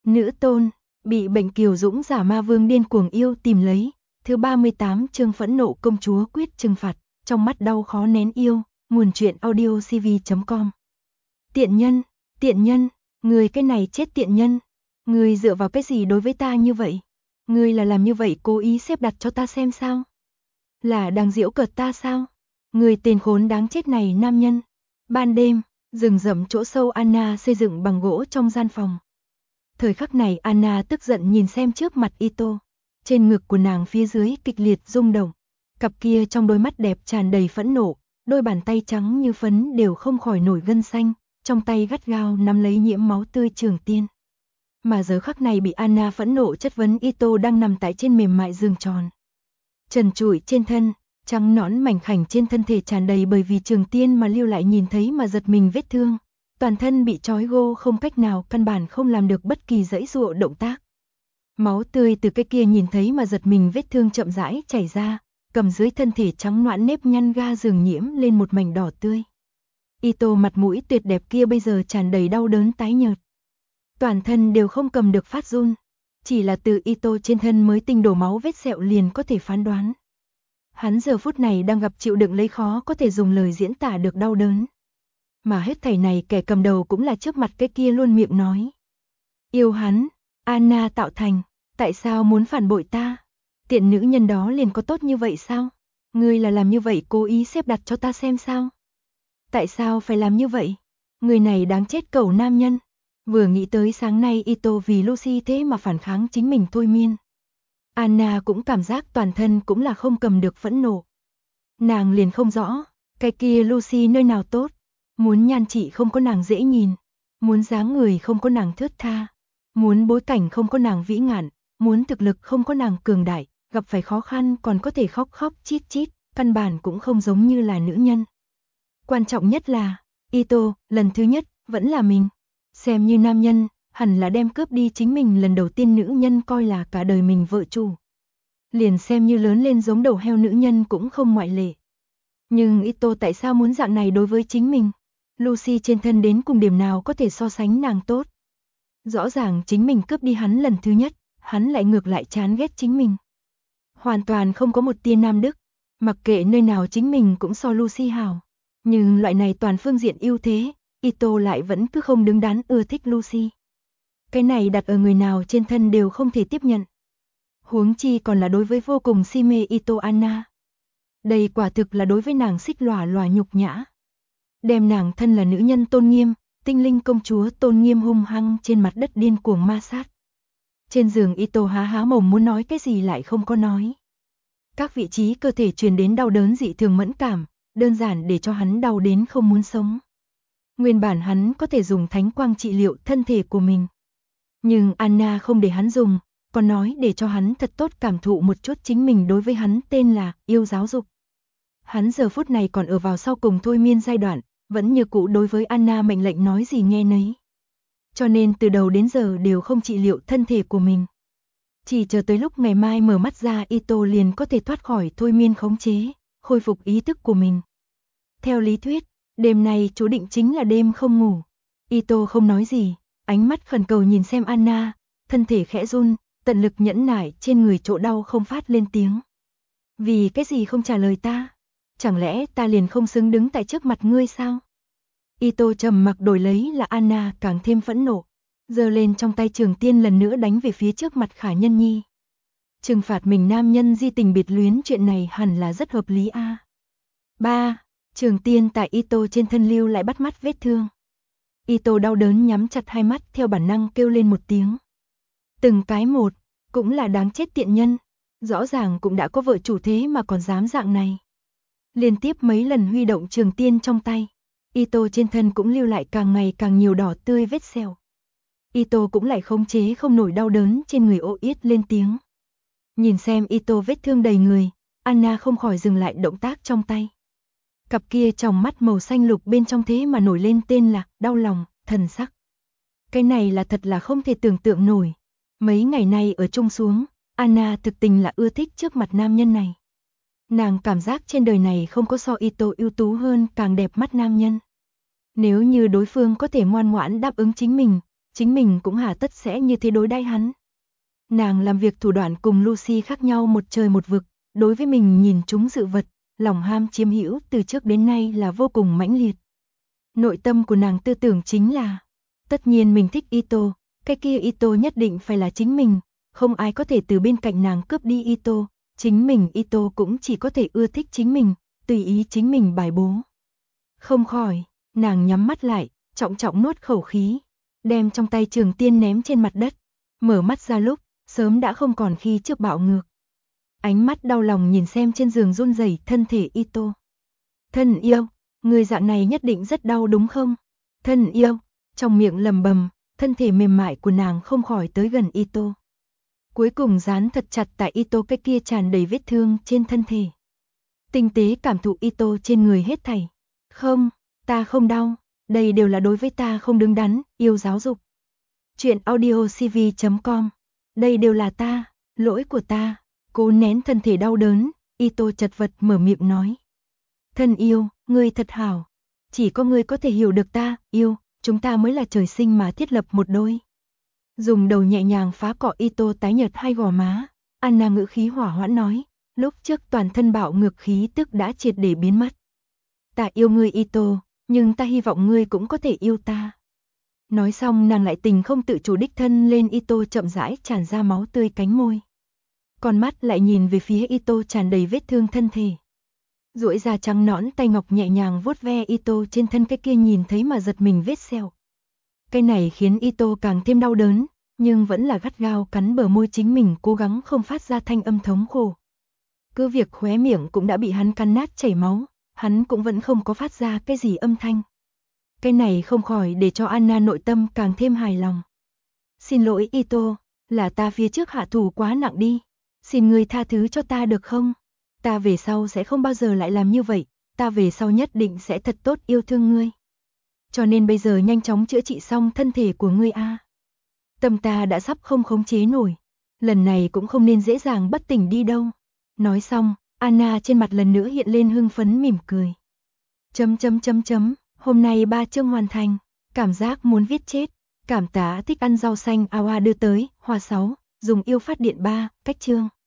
Nữ tôn, bị bệnh kiều dũng giả ma vương điên cuồng yêu tìm lấy, thứ 38 chương phẫn nộ công chúa quyết trừng phạt, trong mắt đau khó nén yêu, nguồn truyện audio cv.com. Tiện nhân, người cái này chết tiện nhân, người dựa vào cái gì đối với ta như vậy? Người là làm như vậy cố ý xếp đặt cho ta xem sao? Là đang giễu cợt ta sao? Người tên khốn đáng chết này nam nhân. Ban đêm, rừng rậm chỗ sâu Anna xây dựng bằng gỗ trong gian phòng. Thời khắc này Anna tức giận nhìn xem trước mặt Ito. Trên ngực của nàng phía dưới kịch liệt rung động. Cặp kia trong đôi mắt đẹp tràn đầy phẫn nộ, đôi bàn tay trắng như phấn đều không khỏi nổi gân xanh, trong tay gắt gao nắm lấy nhiễm máu tươi trường tiên. Mà giờ khắc này bị Anna phẫn nộ chất vấn Ito đang nằm tại trên mềm mại giường tròn. Trần trụi trên thân, trắng nõn mảnh khảnh trên thân thể tràn đầy bởi vì trường tiên mà lưu lại nhìn thấy mà giật mình vết thương. Toàn thân bị trói gô không cách nào căn bản không làm được bất kỳ giãy giụa động tác. Máu tươi từ cái kia nhìn thấy mà giật mình vết thương chậm rãi chảy ra, cầm dưới thân thể trắng nõn nếp nhăn ga giường nhiễm lên một mảnh đỏ tươi. Ito mặt mũi tuyệt đẹp kia bây giờ tràn đầy đau đớn tái nhợt. Toàn thân đều không cầm được phát run, chỉ là từ Ito trên thân mới tinh đổ máu vết sẹo liền có thể phán đoán. Hắn giờ phút này đang gặp chịu đựng lấy khó có thể dùng lời diễn tả được đau đớn. Mà hết thảy này kẻ cầm đầu cũng là trước mặt cái kia luôn miệng nói. Yêu hắn, Anna tạo thành, tại sao muốn phản bội ta? Tiện nữ nhân đó liền có tốt như vậy sao? Ngươi là làm như vậy cố ý xếp đặt cho ta xem sao? Tại sao phải làm như vậy? Người này đáng chết cẩu nam nhân. Vừa nghĩ tới sáng nay Ito vì Lucy thế mà phản kháng chính mình thôi miên. Anna cũng cảm giác toàn thân cũng là không cầm được phẫn nộ. Nàng liền không rõ, cái kia Lucy nơi nào tốt. Muốn nhan trị không có nàng dễ nhìn, muốn dáng người không có nàng thướt tha, muốn bối cảnh không có nàng vĩ ngạn, muốn thực lực không có nàng cường đại, gặp phải khó khăn còn có thể khóc khóc chít chít, căn bản cũng không giống như là nữ nhân. Quan trọng nhất là, Ito, lần thứ nhất, vẫn là mình. Xem như nam nhân, hẳn là đem cướp đi chính mình lần đầu tiên nữ nhân coi là cả đời mình vợ chủ. Liền xem như lớn lên giống đầu heo nữ nhân cũng không ngoại lệ. Nhưng Ito tại sao muốn dạng này đối với chính mình? Lucy trên thân đến cùng điểm nào có thể so sánh nàng tốt? Rõ ràng chính mình cướp đi hắn lần thứ nhất, hắn lại ngược lại chán ghét chính mình. Hoàn toàn không có một tia nam đức, mặc kệ nơi nào chính mình cũng so Lucy hào. Nhưng loại này toàn phương diện ưu thế, Ito lại vẫn cứ không đứng đắn ưa thích Lucy. Cái này đặt ở người nào trên thân đều không thể tiếp nhận. Huống chi còn là đối với vô cùng si mê Ito Anna. Đây quả thực là đối với nàng xích lòa lòa nhục nhã. Đem nàng thân là nữ nhân tôn nghiêm, tinh linh công chúa tôn nghiêm hung hăng trên mặt đất điên cuồng ma sát. Trên giường Ito há há mồm muốn nói cái gì lại không có nói. Các vị trí cơ thể truyền đến đau đớn dị thường mẫn cảm, đơn giản để cho hắn đau đến không muốn sống. Nguyên bản hắn có thể dùng thánh quang trị liệu thân thể của mình. Nhưng Anna không để hắn dùng, còn nói để cho hắn thật tốt cảm thụ một chút chính mình đối với hắn tên là yêu giáo dục. Hắn giờ phút này còn ở vào sau cùng thôi miên giai đoạn, vẫn như cũ đối với Anna mệnh lệnh nói gì nghe nấy. Cho nên từ đầu đến giờ đều không trị liệu thân thể của mình. Chỉ chờ tới lúc ngày mai mở mắt ra Ito liền có thể thoát khỏi thôi miên khống chế, khôi phục ý thức của mình. Theo lý thuyết, đêm nay chú định chính là đêm không ngủ. Ito không nói gì, ánh mắt khẩn cầu nhìn xem Anna, thân thể khẽ run, tận lực nhẫn nại trên người chỗ đau không phát lên tiếng. Vì cái gì không trả lời ta? Chẳng lẽ ta liền không xứng đứng tại trước mặt ngươi sao? Ito trầm mặc đổi lấy là Anna càng thêm phẫn nộ, giơ lên trong tay trường tiên lần nữa đánh về phía trước mặt Khả Nhân Nhi. Trừng phạt mình nam nhân di tình biệt luyến chuyện này hẳn là rất hợp lý a. Ba, trường tiên tại Ito trên thân lưu lại bắt mắt vết thương. Ito đau đớn nhắm chặt hai mắt theo bản năng kêu lên một tiếng. Từng cái một, cũng là đáng chết tiện nhân, rõ ràng cũng đã có vợ chủ thế mà còn dám dạng này. Liên tiếp mấy lần huy động trường tiên trong tay, Ito trên thân cũng lưu lại càng ngày càng nhiều đỏ tươi vết sẹo. Ito cũng lại khống chế không nổi đau đớn trên người ô yết lên tiếng. Nhìn xem Ito vết thương đầy người, Anna không khỏi dừng lại động tác trong tay. Cặp kia tròng mắt màu xanh lục bên trong thế mà nổi lên tên là đau lòng, thần sắc. Cái này là thật là không thể tưởng tượng nổi. Mấy ngày nay ở chung xuống, Anna thực tình là ưa thích trước mặt nam nhân này. Nàng cảm giác trên đời này không có so Ito ưu tú hơn càng đẹp mắt nam nhân. Nếu như đối phương có thể ngoan ngoãn đáp ứng chính mình, chính mình cũng hà tất sẽ như thế đối đãi hắn. Nàng làm việc thủ đoạn cùng Lucy khác nhau một trời một vực, đối với mình nhìn chúng sự vật, lòng ham chiếm hữu từ trước đến nay là vô cùng mãnh liệt. Nội tâm của nàng tư tưởng chính là, tất nhiên mình thích Ito, cái kia Ito nhất định phải là chính mình, không ai có thể từ bên cạnh nàng cướp đi Ito, chính mình Ito cũng chỉ có thể ưa thích chính mình, tùy ý chính mình bài bố. Không khỏi, nàng nhắm mắt lại, trọng trọng nuốt khẩu khí, đem trong tay trường tiên ném trên mặt đất, mở mắt ra lúc, sớm đã không còn khi trước bạo ngược. Ánh mắt đau lòng nhìn xem trên giường run rẩy thân thể Ito. Thân yêu, người dạng này nhất định rất đau đúng không? Thân yêu, trong miệng lầm bầm, thân thể mềm mại của nàng không khỏi tới gần Ito. Cuối cùng dán thật chặt tại Ito cái kia tràn đầy vết thương trên thân thể. Tinh tế cảm thụ Ito trên người hết thảy. Không, ta không đau, đây đều là đối với ta không đứng đắn, yêu giáo dục. Chuyện audiocv.com. Đây đều là ta, lỗi của ta. Cố nén thân thể đau đớn, Ito chật vật mở miệng nói. Thân yêu, ngươi thật hảo. Chỉ có ngươi có thể hiểu được ta, yêu, chúng ta mới là trời sinh mà thiết lập một đôi. Dùng đầu nhẹ nhàng phá cọ Ito tái nhợt hai gò má, Anna ngữ khí hỏa hoãn nói, lúc trước toàn thân bạo ngược khí tức đã triệt để biến mất. Ta yêu ngươi Ito, nhưng ta hy vọng ngươi cũng có thể yêu ta. Nói xong nàng lại tình không tự chủ đích thân lên Ito chậm rãi tràn ra máu tươi cánh môi. Con mắt lại nhìn về phía Ito tràn đầy vết thương thân thể. Duỗi ra trắng nõn tay ngọc nhẹ nhàng vuốt ve Ito trên thân cái kia nhìn thấy mà giật mình vết sẹo. Cái này khiến Ito càng thêm đau đớn, nhưng vẫn là gắt gao cắn bờ môi chính mình cố gắng không phát ra thanh âm thống khổ. Cứ việc khóe miệng cũng đã bị hắn cắn nát chảy máu, hắn cũng vẫn không có phát ra cái gì âm thanh. Cái này không khỏi để cho Anna nội tâm càng thêm hài lòng. Xin lỗi Ito, là ta phía trước hạ thủ quá nặng đi. Xin ngươi tha thứ cho ta được không? Ta về sau sẽ không bao giờ lại làm như vậy, ta về sau nhất định sẽ thật tốt yêu thương ngươi. Cho nên bây giờ nhanh chóng chữa trị xong thân thể của ngươi a. Tâm ta đã sắp không khống chế nổi, lần này cũng không nên dễ dàng bất tỉnh đi đâu. Nói xong, Anna trên mặt lần nữa hiện lên hưng phấn mỉm cười. Hôm nay 3 chương hoàn thành, cảm giác muốn viết chết, cảm tá thích ăn rau xanh Awa đưa tới, hoa 6, dùng yêu phát điện 3, cách chương.